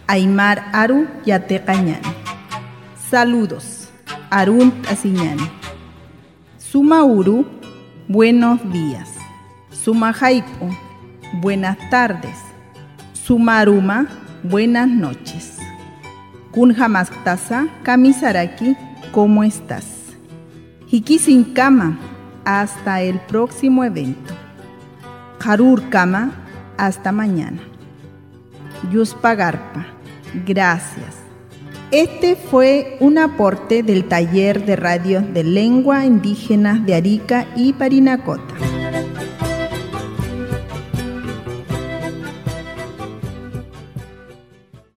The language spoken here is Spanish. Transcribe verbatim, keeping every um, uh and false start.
Aymar Aru Yatecañani. Saludos, Arun Asiñani. Suma Uru, buenos días. Suma Jaipo, buenas tardes. Suma Aruma, buenas noches. Kunjamaktasa, Kamisaraki, ¿cómo estás? Hiki sin cama, hasta el próximo evento. Harur Kama, hasta mañana. Yuspagarpa, gracias. Este fue un aporte del taller de radio de lengua indígenas de Arica y Parinacota.